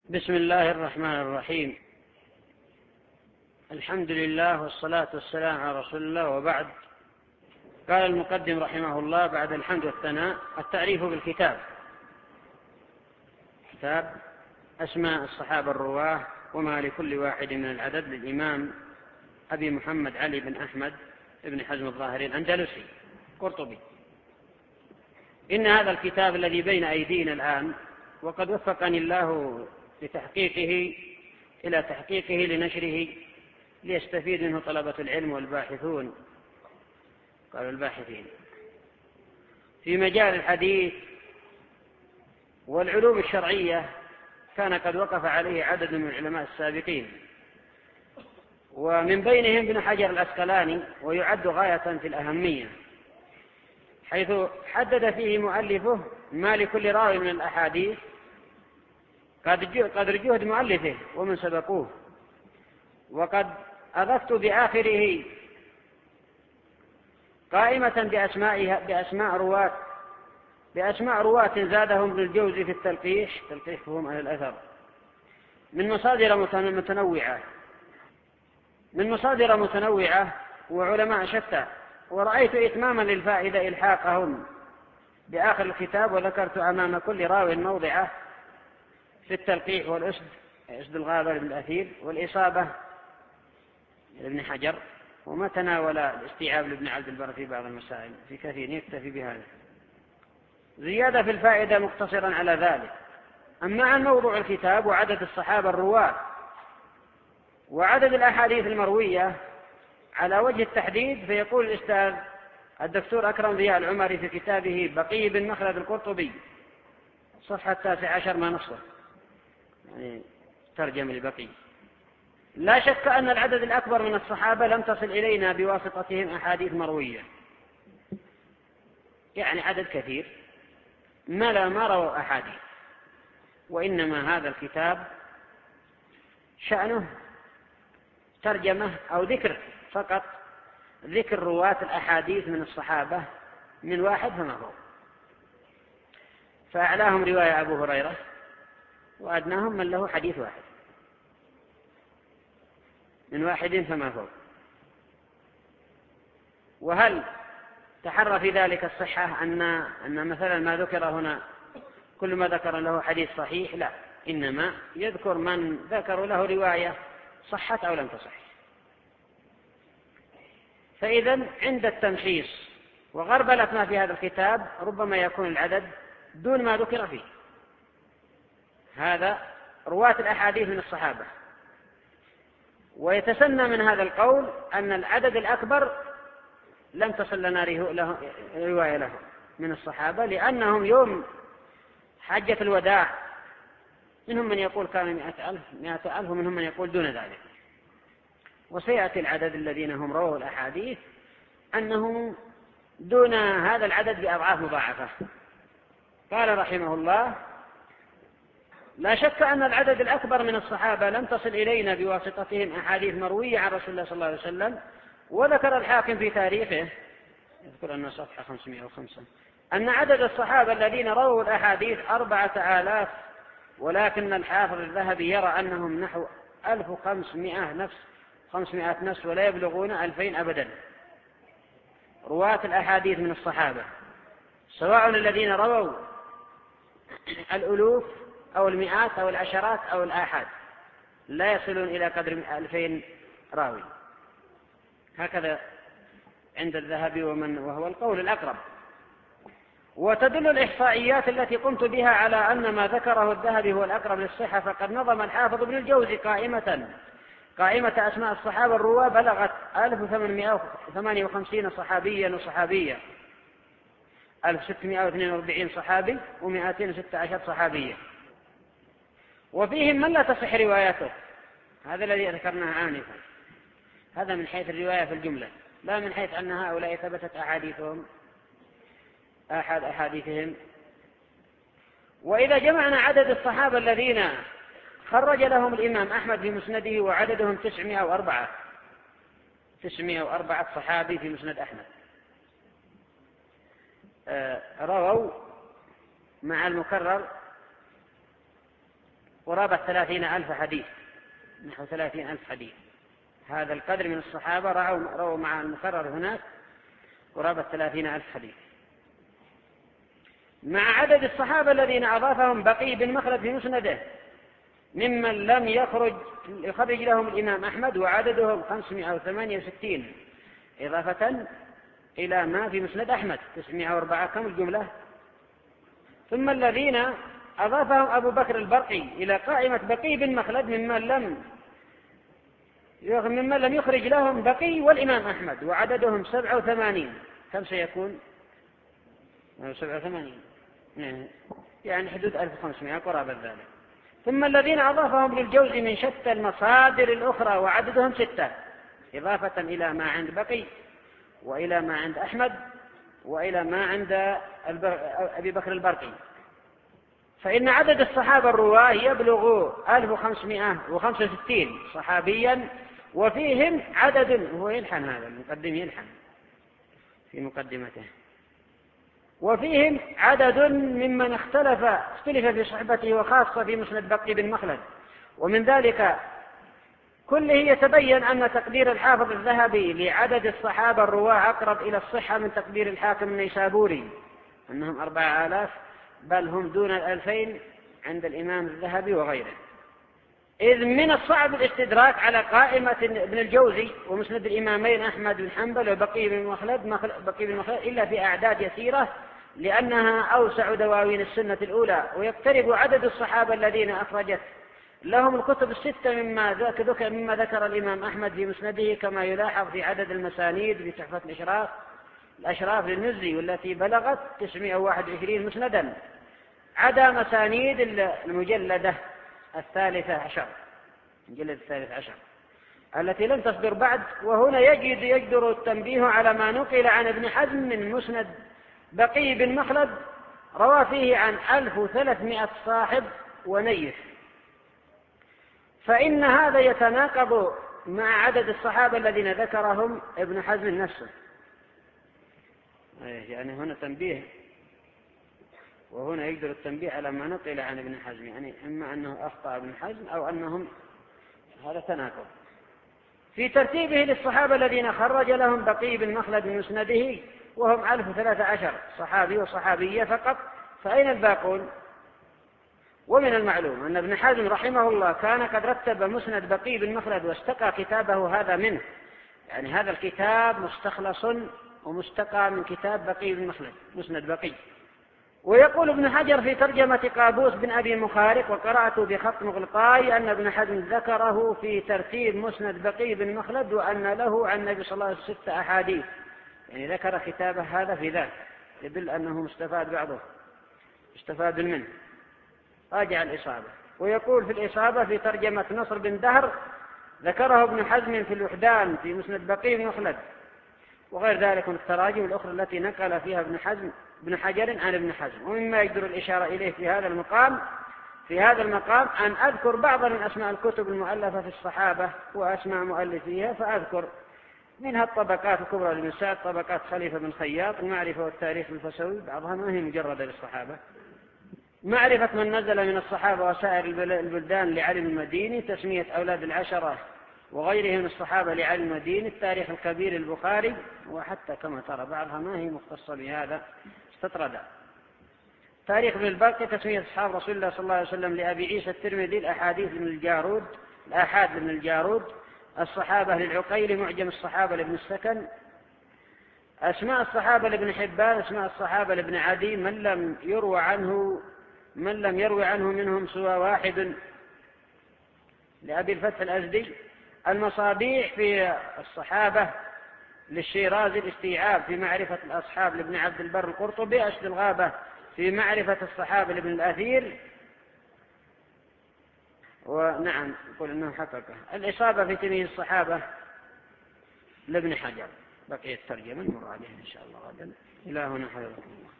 بسم الله الرحمن الرحيم. الحمد لله والصلاة والسلام على رسول الله، وبعد. قال المقدم رحمه الله بعد الحمد والثناء: التعريف بالكتاب. كتاب أسماء الصحابة الرواه وما لكل واحد من العدد، للإمام أبي محمد علي بن أحمد بن حزم الظاهري الأندلسي قرطبي. إن هذا الكتاب الذي بين أيدينا الآن، وقد وفقني الله إلى تحقيقه لنشره ليستفيد منه طلبة العلم والباحثون، قالوا الباحثين في مجال الحديث والعلوم الشرعية. كان قد وقف عليه عدد من العلماء السابقين، ومن بينهم ابن حجر العسقلاني، ويعد غاية في الأهمية، حيث حدد فيه مؤلفه ما لكل راوي من الأحاديث قدر جهد مؤلفه ومن سبقوه. وقد أضفت بآخره قائمة بأسماء رواة زادهم ابن الجوزي في تلقيح فهم أهل الأثر من مصادر متنوعة وعلماء شتى. ورأيت إتماما للفائدة إلحاقهم بآخر الكتاب، وذكرت أمام كل راوي موضعه في التلقيح والأسد، أسد الغابة لابن الأثير، والإصابة لابن حجر، وما تناول الاستيعاب لابن عبد البر في بعض المسائل في كثير، يكتفي بهذا زيادة في الفائدة مقتصرا على ذلك. أما عن موضوع الكتاب وعدد الصحابة الرواة وعدد الأحاديث المروية على وجه التحديد، فيقول الأستاذ الدكتور أكرم ضياء العمري في كتابه بقي بن مخلد القرطبي صفحة 19 ما نصه، يعني ترجم لبقي: لا شك أن العدد الأكبر من الصحابة لم تصل إلينا بواسطتهم أحاديث مروية، يعني عدد كثير ما رووا أحاديث، وإنما هذا الكتاب شأنه ترجمة أو ذكر فقط، ذكر رواة الأحاديث من الصحابة من واحد فما فوق، فأعلاهم رواية أبو هريرة، وأدناهم من له حديث واحد من واحد فما فوق. وهل تحرى في ذلك الصحة أن مثلا ما ذكر هنا كل ما ذكر له حديث صحيح؟ لا، إنما يذكر من ذكر له رواية صحت أو لم تصح. فإذا عند التمحيص وغربلة ما في هذا الكتاب ربما يكون العدد دون ما ذكر فيه. هذا رواة الأحاديث من الصحابة، ويتسنى من هذا القول أن العدد الأكبر لم تصل لنا رواية له من الصحابة، لأنهم يوم حجة الوداع منهم من يقول كان 100,000 ومنهم من يقول دون ذلك. وسيأتي العدد الذين هم رووا الأحاديث أنهم دون هذا العدد بأضعاف مضاعفة. قال رحمه الله: لا شك أن العدد الأكبر من الصحابة لم تصل إلينا بواسطتهم أحاديث مروية عن رسول الله صلى الله عليه وسلم. وذكر الحاكم في تاريخه، يذكر أن صفحة 505، أن عدد الصحابة الذين رووا الأحاديث 4,000، ولكن الحافظ الذهبي يرى أنهم نحو 1500 نفس ولا يبلغون 2000 أبدا، رواة الأحاديث من الصحابة، سواء الذين رووا الألوف أو المئات أو العشرات أو الآحاد، لا يصلون إلى قدر 2000 راوي. هكذا عند الذهبي وهو القول الأقرب. وتدل الإحصائيات التي قمت بها على أن ما ذكره الذهبي هو الأقرب للصحة. فقد نظم الحافظ ابن الجوزي قائمة أسماء الصحابة الرواة بلغت 1858 صحابيا وصحابية، 1642 صحابي و216 صحابية، وفيهم من لا تصح رواياته. هذا الذي ذكرناه آنفا، هذا من حيث الرواية في الجملة، لا من حيث أن هؤلاء ثبتت أحاديثهم. وإذا جمعنا عدد الصحابة الذين خرج لهم الإمام أحمد في مسنده، وعددهم 904 صحابي في مسند أحمد رووا مع المكرر قرابة 30,000 حديث، نحو 30,000 حديث. هذا القدر من الصحابة رووا مع المقرر هناك قرابة 30,000 حديث. مع عدد الصحابة الذين أضافهم بقي بن مخلد في مسنده ممن لم يخرج لهم الإمام أحمد، وعددهم 568 إضافة إلى ما في مسند أحمد 904. كم الجملة؟ ثم الذين أضافهم أبو بكر البرقي إلى قائمة بقي بن مخلد ممن لم يخرج لهم بقي والإمام أحمد، وعددهم 87. كم سيكون؟ 87 يعني حدود 1500 قرابة ذلك. ثم الذين أضافهم للجوزي من شتى المصادر الأخرى، وعددهم 6 إضافة إلى ما عند بقي وإلى ما عند أحمد وإلى ما عند أبي بكر البرقي. فإن عدد الصحابة الرواه يبلغ 1565 صحابيا، وفيهم عدد، هو يلحن هذا المقدم يلحن في مقدمته، وفيهم عدد ممن اختلف في صحبته، وخاصة في مسند بقي بن مخلد. ومن ذلك كله يتبين أن تقدير الحافظ الذهبي لعدد الصحابة الرواة أقرب إلى الصحة من تقدير الحاكم النيسابوري أنهم 4000، بل هم دون 2000 عند الإمام الذهبي وغيره. إذ من الصعب الاستدراك على قائمة ابن الجوزي ومسند الإمامين أحمد بن حنبل وبقي بن مخلد إلا في أعداد يسيرة، لأنها أوسع دواوين السنة الأولى، ويقترب عدد الصحابة الذين أخرجت لهم الكتب الستة مما ذكر الإمام أحمد في مسنده، كما يلاحظ في عدد المسانيد في تحفة الأشراف للمزي، والتي بلغت 921 مسندا، عدا مسانيد المجلد الثالثة عشر التي لم تصدر بعد. وهنا يجدر التنبيه على ما نقل عن ابن حزم من مسند بقي بن مخلد، روى فيه عن 1300 صاحب ونيف، فإن هذا يتناقض مع عدد الصحابة الذين ذكرهم ابن حزم نفسه. يعني هنا تنبيه، وهنا يقدر التنبيه على ما نقل عن ابن حزم، يعني إما أنه أخطأ ابن حزم أو أنهم هذا تناقض. في ترتيبه للصحابة الذين خرج لهم بقي بن مخلد من مسنده وهم 1013 صحابي وصحابية فقط، فأين الباقون؟ ومن المعلوم أن ابن حزم رحمه الله كان قد رتب مسند بقي بن مخلد واستقى كتابه هذا منه، يعني هذا الكتاب مستخلص ومستقى من كتاب بقي بن مخلد مسند بقي. ويقول ابن حجر في ترجمة قابوس بن أبي مخارق، وقرأت بخط مغلقاي، أن ابن حزم ذكره في ترتيب مسند بقي بن مخلد، وأن له عن النبي صلى الله عليه وسلم 6 أحاديث، يعني ذكر كتابه هذا في ذاك، يدل أنه استفاد منه. راجع الإصابة. ويقول في الإصابة في ترجمة نصر بن دهر، ذكره ابن حزم في الوحدان في مسند بقي بن مخلد، وغير ذلك من التراجم الأخرى التي نقل فيها ابن حجر عن ابن حزم. ومما يقدر الإشارة إليه في هذا المقام أن أذكر بعض من أسماء الكتب المؤلفة في الصحابة وأسماء مؤلفيها، فأذكر منها الطبقات الكبرى لابن سعد، طبقات خليفة بن خياط، المعرفة والتاريخ الفسوي، بعضها ما هي مجردة للصحابة، معرفة من نزل من الصحابة وسائر البلدان لعلي المديني، تسمية أولاد العشرة وغيرهم من الصحابة لعلي المديني، التاريخ الكبير البخاري، وحتى كما ترى بعضها ما هي مختصة بهذا استطردا. تاريخ ابن البرقي تسمية أصحاب رسول الله صلى الله عليه وسلم لأبي عيسى الترمذي، الآحاد بن الجارود، الصحابة للعقيل، معجم الصحابة لابن السكن، أسماء الصحابة لابن حبان، أسماء الصحابة لابن عدي من لم يروي عنه منهم سوى واحد لأبي الفتح الأزدي، المصابيح في الصحابة للشيرازي، الاستيعاب في معرفة الأصحاب لابن عبد البر القرطبي، أشد الغابة في معرفة الصحابة لابن الأثير، ونعم يقول أنه حققه، الإصابة في تمييز الصحابة لابن حجر. بقي الترجمة نمر عليها إن شاء الله غدا. إلى هنا حياكم الله.